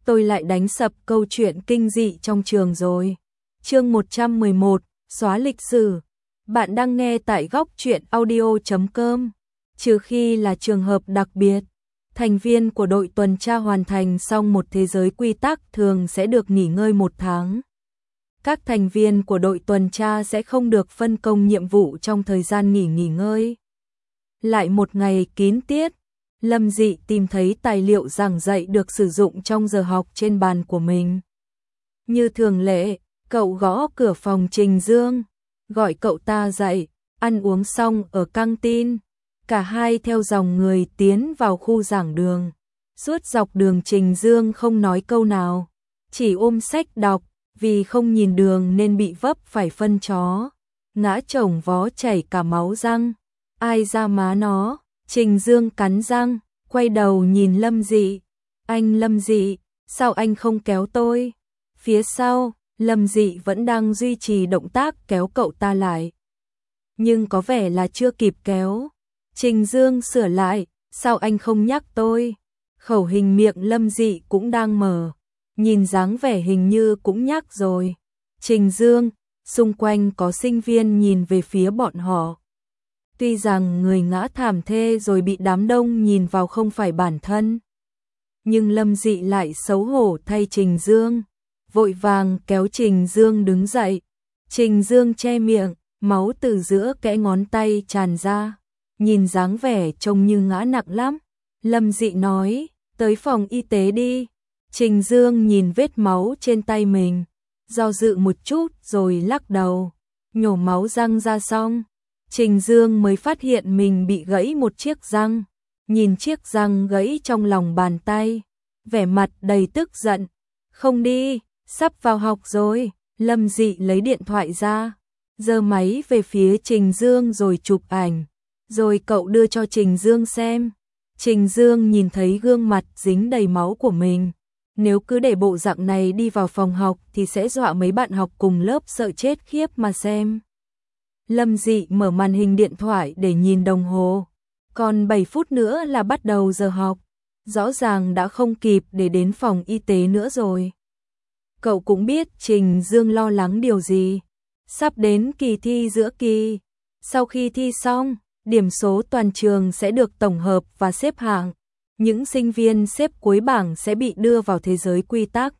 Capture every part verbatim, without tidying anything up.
tôi lại đánh sập câu chuyện kinh dị trong trường rồi. Chương một trăm mười một, xóa lịch sử. Bạn đang nghe tại góc truyện audio chấm com. Trừ khi là trường hợp đặc biệt, thành viên của đội tuần tra hoàn thành xong một thế giới quy tắc thường sẽ được nghỉ ngơi một tháng. Các thành viên của đội tuần tra sẽ không được phân công nhiệm vụ trong thời gian nghỉ nghỉ ngơi. Lại một ngày kín tiết, Lâm Dị tìm thấy tài liệu giảng dạy được sử dụng trong giờ học trên bàn của mình. Như thường lệ, cậu gõ cửa phòng Trình Dương, gọi cậu ta dậy, ăn uống xong ở căng tin. Cả hai theo dòng người tiến vào khu giảng đường. Suốt dọc đường Trình Dương không nói câu nào, chỉ ôm sách đọc, vì không nhìn đường nên bị vấp phải phân chó. Ngã chồng vó chảy cả máu răng. Ai ra má nó, Trình Dương cắn răng, quay đầu nhìn Lâm Dị. Anh Lâm Dị, sao anh không kéo tôi? Phía sau, Lâm Dị vẫn đang duy trì động tác kéo cậu ta lại. Nhưng có vẻ là chưa kịp kéo. Trình Dương sửa lại, sao anh không nhắc tôi? Khẩu hình miệng Lâm Dị cũng đang mở, nhìn dáng vẻ hình như cũng nhắc rồi. Trình Dương, xung quanh có sinh viên nhìn về phía bọn họ. Tuy rằng người ngã thảm thê rồi bị đám đông nhìn vào không phải bản thân, nhưng Lâm Dị lại xấu hổ thay Trình Dương, vội vàng kéo Trình Dương đứng dậy. Trình Dương che miệng, máu từ giữa kẽ ngón tay tràn ra, nhìn dáng vẻ trông như ngã nặng lắm. Lâm Dị nói, tới phòng y tế đi. Trình Dương nhìn vết máu trên tay mình, do dự một chút rồi lắc đầu, nhổ máu răng ra xong. Trình Dương mới phát hiện mình bị gãy một chiếc răng, nhìn chiếc răng gãy trong lòng bàn tay, vẻ mặt đầy tức giận. Không đi, sắp vào học rồi. Lâm Dị lấy điện thoại ra, giơ máy về phía Trình Dương rồi chụp ảnh, rồi cậu đưa cho Trình Dương xem. Trình Dương nhìn thấy gương mặt dính đầy máu của mình, nếu cứ để bộ dạng này đi vào phòng học thì sẽ dọa mấy bạn học cùng lớp sợ chết khiếp mà xem. Lâm Dị mở màn hình điện thoại để nhìn đồng hồ, còn bảy phút nữa là bắt đầu giờ học, rõ ràng đã không kịp để đến phòng y tế nữa rồi. Cậu cũng biết Trình Dương lo lắng điều gì, sắp đến kỳ thi giữa kỳ, sau khi thi xong, điểm số toàn trường sẽ được tổng hợp và xếp hạng, những sinh viên xếp cuối bảng sẽ bị đưa vào thế giới quy tắc.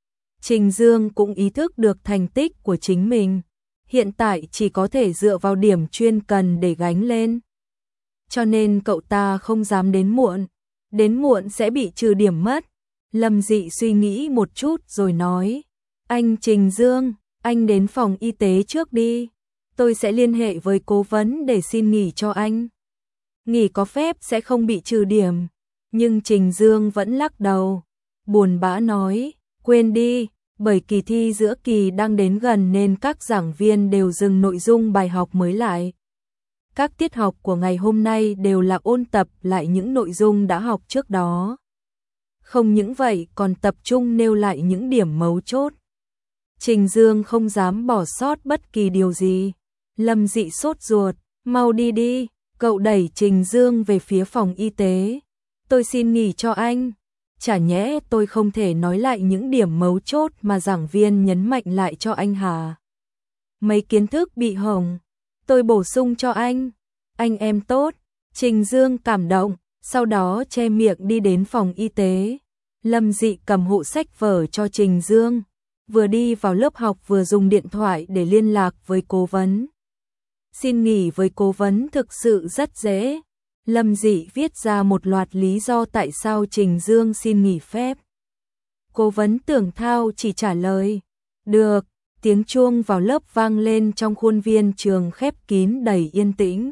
Trình Dương cũng ý thức được thành tích của chính mình, hiện tại chỉ có thể dựa vào điểm chuyên cần để gánh lên. Cho nên cậu ta không dám đến muộn, đến muộn sẽ bị trừ điểm mất. Lâm Dị suy nghĩ một chút rồi nói, anh Trình Dương, anh đến phòng y tế trước đi, tôi sẽ liên hệ với cố vấn để xin nghỉ cho anh. Nghỉ có phép sẽ không bị trừ điểm. Nhưng Trình Dương vẫn lắc đầu, buồn bã nói, quên đi, bởi kỳ thi giữa kỳ đang đến gần nên các giảng viên đều dừng nội dung bài học mới lại. Các tiết học của ngày hôm nay đều là ôn tập lại những nội dung đã học trước đó. Không những vậy còn tập trung nêu lại những điểm mấu chốt. Trình Dương không dám bỏ sót bất kỳ điều gì. Lâm Dị sốt ruột, mau đi đi, cậu đẩy Trình Dương về phía phòng y tế. Tôi xin nghỉ cho anh. Chả nhẽ tôi không thể nói lại những điểm mấu chốt mà giảng viên nhấn mạnh lại cho anh hả? Mấy kiến thức bị hỏng, tôi bổ sung cho anh. Anh em tốt. Trình Dương cảm động, sau đó che miệng đi đến phòng y tế. Lâm Dị cầm hộ sách vở cho Trình Dương, vừa đi vào lớp học vừa dùng điện thoại để liên lạc với cố vấn. Xin nghỉ với cố vấn thực sự rất dễ. Lâm Dị viết ra một loạt lý do tại sao Trình Dương xin nghỉ phép. Cố vấn Tưởng Thao chỉ trả lời, được. Tiếng chuông vào lớp vang lên trong khuôn viên trường khép kín đầy yên tĩnh.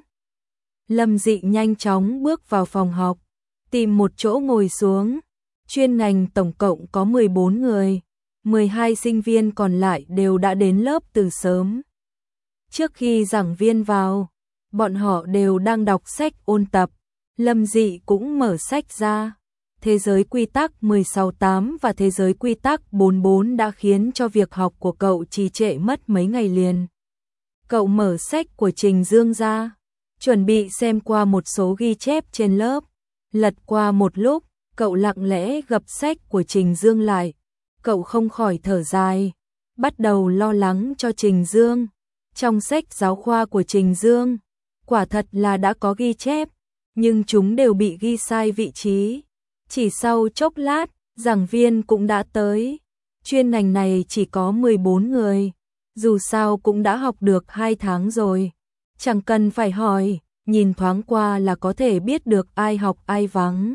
Lâm Dị nhanh chóng bước vào phòng học, tìm một chỗ ngồi xuống. Chuyên ngành tổng cộng có mười bốn người, mười hai sinh viên còn lại đều đã đến lớp từ sớm. Trước khi giảng viên vào, bọn họ đều đang đọc sách ôn tập. Lâm Dị cũng mở sách ra. Thế giới quy tắc mười sáu tám và thế giới quy tắc bốn mươi bốn đã khiến cho việc học của cậu trì trệ mất mấy ngày liền. Cậu mở sách của Trình Dương ra, chuẩn bị xem qua một số ghi chép trên lớp. Lật qua một lúc, Cậu lặng lẽ gập sách của Trình Dương lại. Cậu không khỏi thở dài, bắt đầu lo lắng cho Trình Dương. Trong sách giáo khoa của Trình Dương, quả thật là đã có ghi chép, nhưng chúng đều bị ghi sai vị trí. Chỉ sau chốc lát, giảng viên cũng đã tới. Chuyên ngành này chỉ có mười bốn người, dù sao cũng đã học được hai tháng rồi. Chẳng cần phải hỏi, nhìn thoáng qua là có thể biết được ai học ai vắng.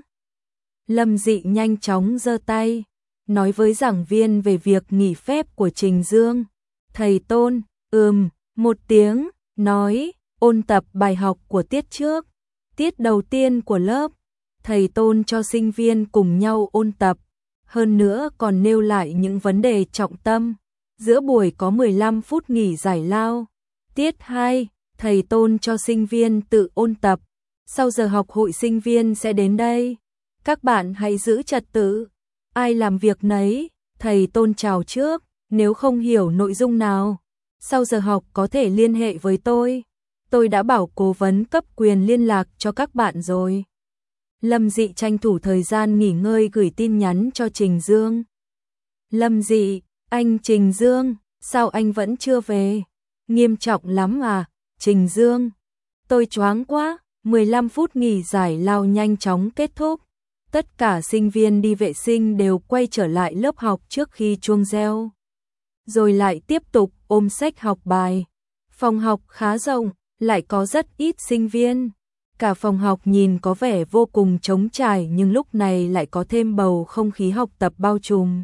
Lâm Dị nhanh chóng giơ tay, nói với giảng viên về việc nghỉ phép của Trình Dương. Thầy Tôn, ừm, một tiếng, nói, ôn tập bài học của tiết trước. Tiết đầu tiên của lớp, thầy Tôn cho sinh viên cùng nhau ôn tập, hơn nữa còn nêu lại những vấn đề trọng tâm. Giữa buổi có mười lăm phút nghỉ giải lao. Tiết hai, thầy Tôn cho sinh viên tự ôn tập. Sau giờ học hội sinh viên sẽ đến đây. Các bạn hãy giữ trật tự. Ai làm việc nấy, thầy Tôn chào trước, nếu không hiểu nội dung nào, sau giờ học có thể liên hệ với tôi. Tôi đã bảo cố vấn cấp quyền liên lạc cho các bạn rồi. Lâm Dị tranh thủ thời gian nghỉ ngơi gửi tin nhắn cho Trình Dương. Lâm Dị, anh Trình Dương, sao anh vẫn chưa về? Nghiêm trọng lắm à, Trình Dương? Tôi choáng quá, mười lăm phút nghỉ giải lao nhanh chóng kết thúc. Tất cả sinh viên đi vệ sinh đều quay trở lại lớp học trước khi chuông reo. Rồi lại tiếp tục ôm sách học bài. Phòng học khá rộng, lại có rất ít sinh viên. Cả phòng học nhìn có vẻ vô cùng trống trải nhưng lúc này lại có thêm bầu không khí học tập bao trùm.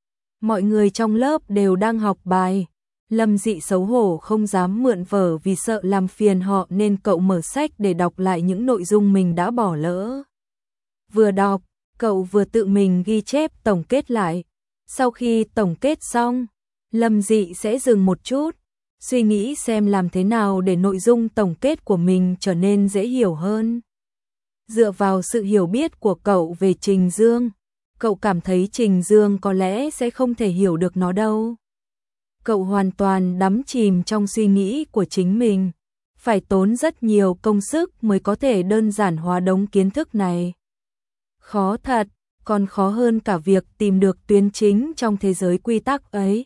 Mọi người trong lớp đều đang học bài. Lâm Dị xấu hổ không dám mượn vở vì sợ làm phiền họ nên cậu mở sách để đọc lại những nội dung mình đã bỏ lỡ. Vừa đọc, cậu vừa tự mình ghi chép tổng kết lại. Sau khi tổng kết xong, Lâm Dị sẽ dừng một chút, suy nghĩ xem làm thế nào để nội dung tổng kết của mình trở nên dễ hiểu hơn. Dựa vào sự hiểu biết của cậu về Trình Dương, cậu cảm thấy Trình Dương có lẽ sẽ không thể hiểu được nó đâu. Cậu hoàn toàn đắm chìm trong suy nghĩ của chính mình, phải tốn rất nhiều công sức mới có thể đơn giản hóa đống kiến thức này. Khó thật, còn khó hơn cả việc tìm được tuyến chính trong thế giới quy tắc ấy.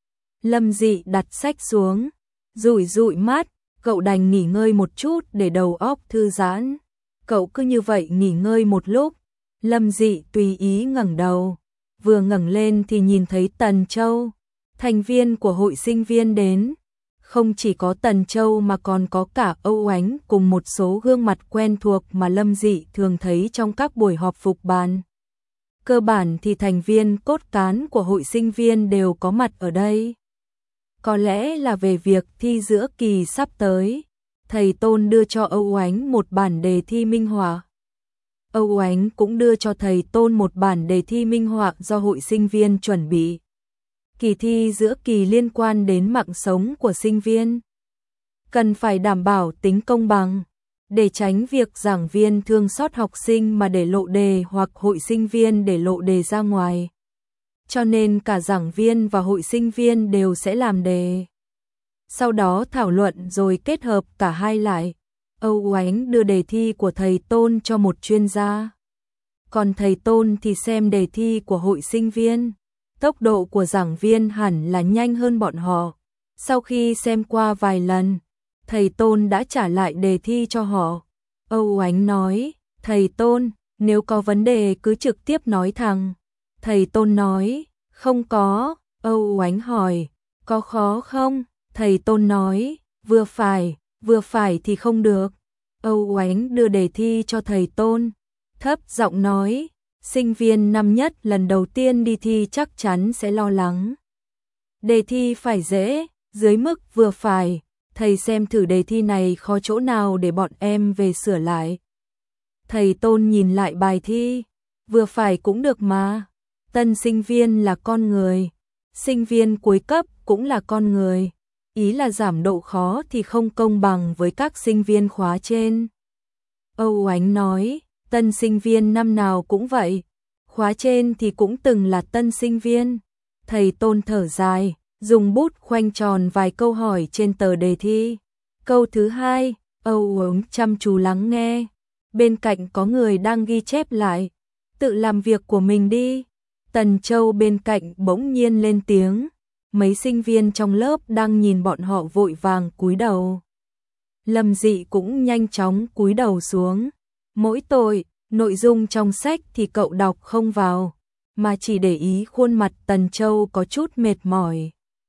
Lâm Dị đặt sách xuống, dụi dụi mắt, cậu đành nghỉ ngơi một chút để đầu óc thư giãn. Cậu cứ như vậy nghỉ ngơi một lúc, Lâm Dị tùy ý ngẩng đầu, vừa ngẩng lên thì nhìn thấy Tần Châu, thành viên của hội sinh viên đến. Không chỉ có Tần Châu mà còn có cả Âu Ánh cùng một số gương mặt quen thuộc mà Lâm Dị thường thấy trong các buổi họp phục bàn. Cơ bản thì thành viên cốt cán của hội sinh viên đều có mặt ở đây. Có lẽ là về việc thi giữa kỳ sắp tới, thầy Tôn đưa cho Âu Ánh một bản đề thi minh họa. Âu Ánh cũng đưa cho thầy Tôn một bản đề thi minh họa do hội sinh viên chuẩn bị. Kỳ thi giữa kỳ liên quan đến mạng sống của sinh viên, cần phải đảm bảo tính công bằng, để tránh việc giảng viên thương xót học sinh mà để lộ đề hoặc hội sinh viên để lộ đề ra ngoài. Cho nên cả giảng viên và hội sinh viên đều sẽ làm đề. Sau đó thảo luận rồi kết hợp cả hai lại. Âu Ánh đưa đề thi của thầy Tôn cho một chuyên gia, còn thầy Tôn thì xem đề thi của hội sinh viên. Tốc độ của giảng viên hẳn là nhanh hơn bọn họ. Sau khi xem qua vài lần, thầy Tôn đã trả lại đề thi cho họ. Âu Ánh nói, thầy Tôn, nếu có vấn đề cứ trực tiếp nói thẳng. Thầy Tôn nói, không có. Âu Ánh hỏi, có khó không? Thầy Tôn nói, vừa phải, vừa phải thì không được. Âu Ánh đưa đề thi cho thầy Tôn, thấp giọng nói, sinh viên năm nhất lần đầu tiên đi thi chắc chắn sẽ lo lắng. Đề thi phải dễ, dưới mức vừa phải, thầy xem thử đề thi này khó chỗ nào để bọn em về sửa lại. Thầy Tôn nhìn lại bài thi, vừa phải cũng được mà. Tân sinh viên là con người, sinh viên cuối cấp cũng là con người. Ý là giảm độ khó thì không công bằng với các sinh viên khóa trên. Âu Ánh nói, tân sinh viên năm nào cũng vậy, khóa trên thì cũng từng là tân sinh viên. Thầy Tôn thở dài, dùng bút khoanh tròn vài câu hỏi trên tờ đề thi. Câu thứ hai, Âu Ánh chăm chú lắng nghe. Bên cạnh có người đang ghi chép lại. tự làm việc của mình đi. Tần Châu bên cạnh bỗng nhiên lên tiếng, mấy sinh viên trong lớp đang nhìn bọn họ vội vàng cúi đầu. Lâm Dị cũng nhanh chóng cúi đầu xuống. Mỗi tội, nội dung trong sách thì cậu đọc không vào, mà chỉ để ý khuôn mặt Tần Châu có chút mệt mỏi.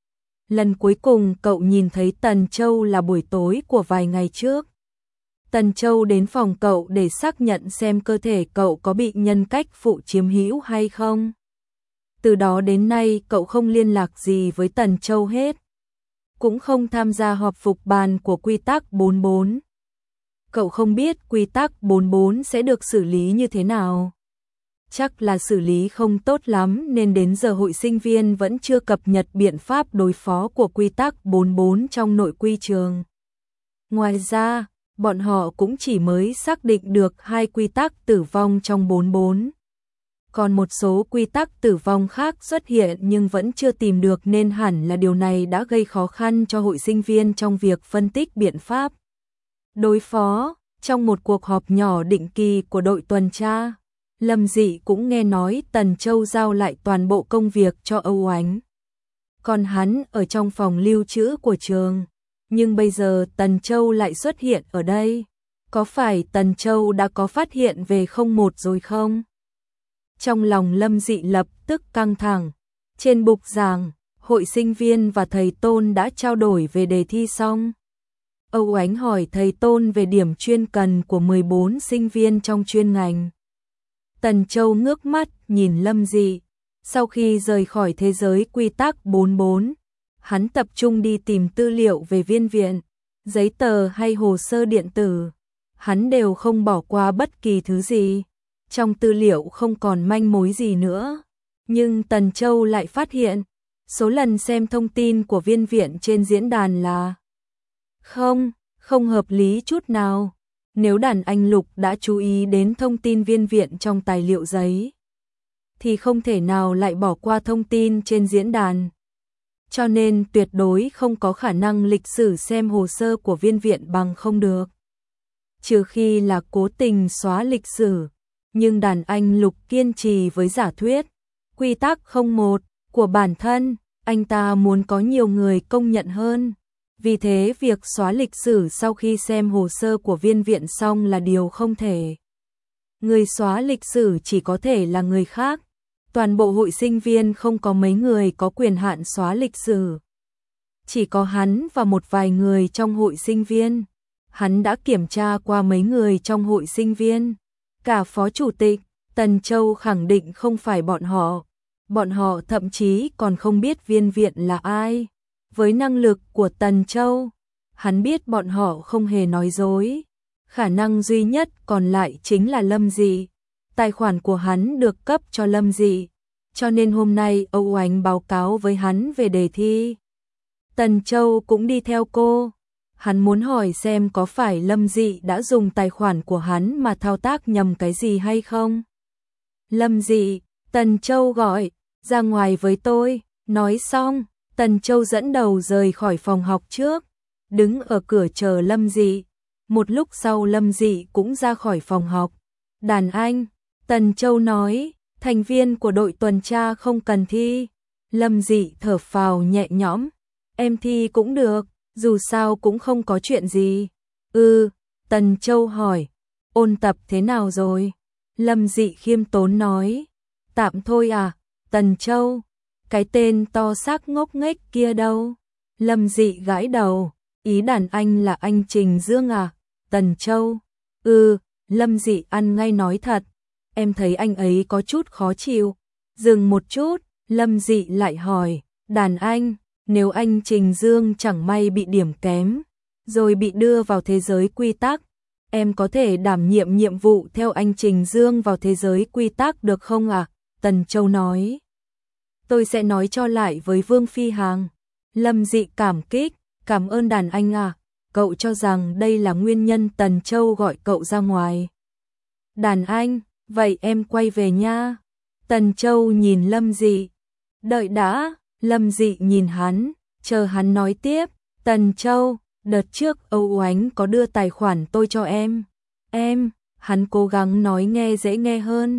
Lần cuối cùng cậu nhìn thấy Tần Châu là buổi tối của vài ngày trước. Tần Châu đến phòng cậu để xác nhận xem cơ thể cậu có bị nhân cách phụ chiếm hữu hay không. Từ đó đến nay cậu không liên lạc gì với Tần Châu hết, cũng không tham gia họp phục bàn của quy tắc bốn bốn. Cậu không biết quy tắc bốn bốn sẽ được xử lý như thế nào. Chắc là xử lý không tốt lắm nên đến giờ hội sinh viên vẫn chưa cập nhật biện pháp đối phó của quy tắc bốn bốn trong nội quy trường. Ngoài ra, bọn họ cũng chỉ mới xác định được hai quy tắc tử vong trong bốn bốn. Còn một số quy tắc tử vong khác xuất hiện nhưng vẫn chưa tìm được nên hẳn là điều này đã gây khó khăn cho hội sinh viên trong việc phân tích biện pháp đối phó. Trong một cuộc họp nhỏ định kỳ của đội tuần tra, Lâm Dị cũng nghe nói Tần Châu giao lại toàn bộ công việc cho Âu Ánh. Còn hắn ở trong phòng lưu trữ của trường. Nhưng bây giờ Tần Châu lại xuất hiện ở đây. Có phải Tần Châu đã có phát hiện về không một rồi không? Trong lòng Lâm Dị lập tức căng thẳng. Trên bục giảng, hội sinh viên và thầy Tôn đã trao đổi về đề thi xong. Âu Ánh hỏi thầy Tôn về điểm chuyên cần của mười bốn sinh viên trong chuyên ngành. Tần Châu ngước mắt nhìn Lâm Dị. Sau khi rời khỏi thế giới quy tắc bốn bốn, hắn tập trung đi tìm tư liệu về viên viện, giấy tờ hay hồ sơ điện tử. Hắn đều không bỏ qua bất kỳ thứ gì. Trong tư liệu không còn manh mối gì nữa. Nhưng Tần Châu lại phát hiện, số lần xem thông tin của viên viện trên diễn đàn là không, không hợp lý chút nào. Nếu đàn anh Lục đã chú ý đến thông tin viên viện trong tài liệu giấy, thì không thể nào lại bỏ qua thông tin trên diễn đàn. Cho nên tuyệt đối không có khả năng lịch sử xem hồ sơ của viên viện bằng không được. Trừ khi là cố tình xóa lịch sử. Nhưng đàn anh Lục kiên trì với giả thuyết quy tắc không một của bản thân, anh ta muốn có nhiều người công nhận hơn. Vì thế việc xóa lịch sử sau khi xem hồ sơ của viên viện xong là điều không thể. Người xóa lịch sử chỉ có thể là người khác. Toàn bộ hội sinh viên không có mấy người có quyền hạn xóa lịch sử. Chỉ có hắn và một vài người trong hội sinh viên. Hắn đã kiểm tra qua mấy người trong hội sinh viên. Cả phó chủ tịch, Tần Châu khẳng định không phải bọn họ. Bọn họ thậm chí còn không biết viên viện là ai. Với năng lực của Tần Châu, hắn biết bọn họ không hề nói dối. Khả năng duy nhất còn lại chính là Lâm Dị. Tài khoản của hắn được cấp cho Lâm Dị. Cho nên hôm nay Âu Ánh báo cáo với hắn về đề thi. Tần Châu cũng đi theo cô. Hắn muốn hỏi xem có phải Lâm Dị đã dùng tài khoản của hắn mà thao tác nhầm cái gì hay không. Lâm Dị, Tần Châu gọi, ra ngoài với tôi. Nói xong, Tần Châu dẫn đầu rời khỏi phòng học trước, đứng ở cửa chờ Lâm Dị. Một lúc sau Lâm Dị cũng ra khỏi phòng học. Đàn anh, Tần Châu nói, thành viên của đội tuần tra không cần thi. Lâm Dị thở phào nhẹ nhõm, em thi cũng được. Dù sao cũng không có chuyện gì. Ừ, Tần Châu hỏi, ôn tập thế nào rồi? Lâm Dị khiêm tốn nói, tạm thôi à. Tần Châu, cái tên to xác ngốc nghếch kia đâu? Lâm Dị gãi đầu, ý đàn anh là anh Trình Dương à? Tần Châu, ừ. Lâm Dị ăn ngay nói thật, em thấy anh ấy có chút khó chịu. Dừng một chút, Lâm Dị lại hỏi, đàn anh, nếu anh Trình Dương chẳng may bị điểm kém, rồi bị đưa vào thế giới quy tắc, em có thể đảm nhiệm nhiệm vụ theo anh Trình Dương vào thế giới quy tắc được không ạ? À? Tần Châu nói, tôi sẽ nói cho lại với Vương Phi Hằng. Lâm Dị cảm kích, cảm ơn đàn anh à, cậu cho rằng đây là nguyên nhân Tần Châu gọi cậu ra ngoài. Đàn anh, vậy em quay về nha. Tần Châu nhìn Lâm Dị, đợi đã. Lâm Dị nhìn hắn, chờ hắn nói tiếp. Tần Châu, đợt trước Âu Ánh có đưa tài khoản tôi cho em. Em, hắn cố gắng nói nghe dễ nghe hơn.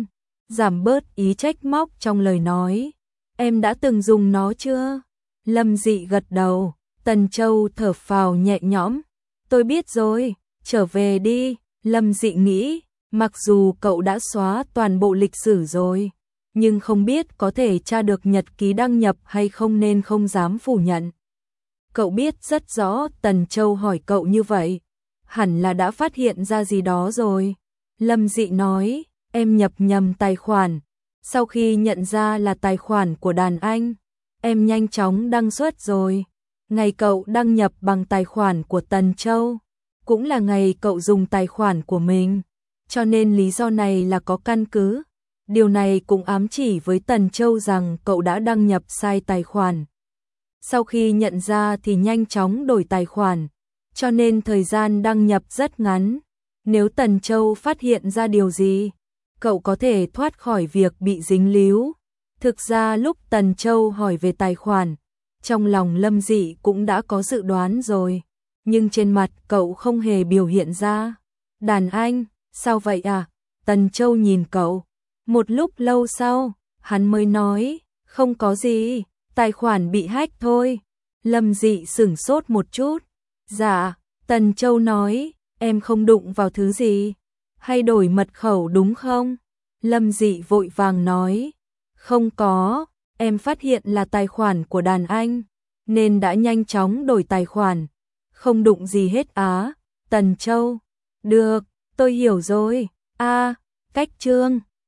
giảm bớt ý trách móc trong lời nói. Em đã từng dùng nó chưa? Lâm Dị gật đầu, Tần Châu thở phào nhẹ nhõm. Tôi biết rồi, trở về đi. Lâm Dị nghĩ, mặc dù cậu đã xóa toàn bộ lịch sử rồi, nhưng không biết có thể tra được nhật ký đăng nhập hay không nên không dám phủ nhận. Cậu biết rất rõ Tần Châu hỏi cậu như vậy, hẳn là đã phát hiện ra gì đó rồi. Lâm Dị nói, em nhập nhầm tài khoản. Sau khi nhận ra là tài khoản của đàn anh, em nhanh chóng đăng xuất rồi. Ngày cậu đăng nhập bằng tài khoản của Tần Châu, cũng là ngày cậu dùng tài khoản của mình, cho nên lý do này là có căn cứ. Điều này cũng ám chỉ với Tần Châu rằng cậu đã đăng nhập sai tài khoản. Sau khi nhận ra thì nhanh chóng đổi tài khoản, cho nên thời gian đăng nhập rất ngắn. Nếu Tần Châu phát hiện ra điều gì, cậu có thể thoát khỏi việc bị dính líu. Thực ra lúc Tần Châu hỏi về tài khoản, trong lòng Lâm Dị cũng đã có dự đoán rồi, nhưng trên mặt cậu không hề biểu hiện ra. Đàn anh, sao vậy à? Tần Châu nhìn cậu. Một lúc lâu sau, hắn mới nói, không có gì, tài khoản bị hack thôi. Lâm Dị sửng sốt một chút. Dạ, Tần Châu nói, em không đụng vào thứ gì, hay đổi mật khẩu đúng không? Lâm Dị vội vàng nói, không có, em phát hiện là tài khoản của đàn anh, nên đã nhanh chóng đổi tài khoản, không đụng gì hết á. Tần Châu, được, tôi hiểu rồi. A, cách chương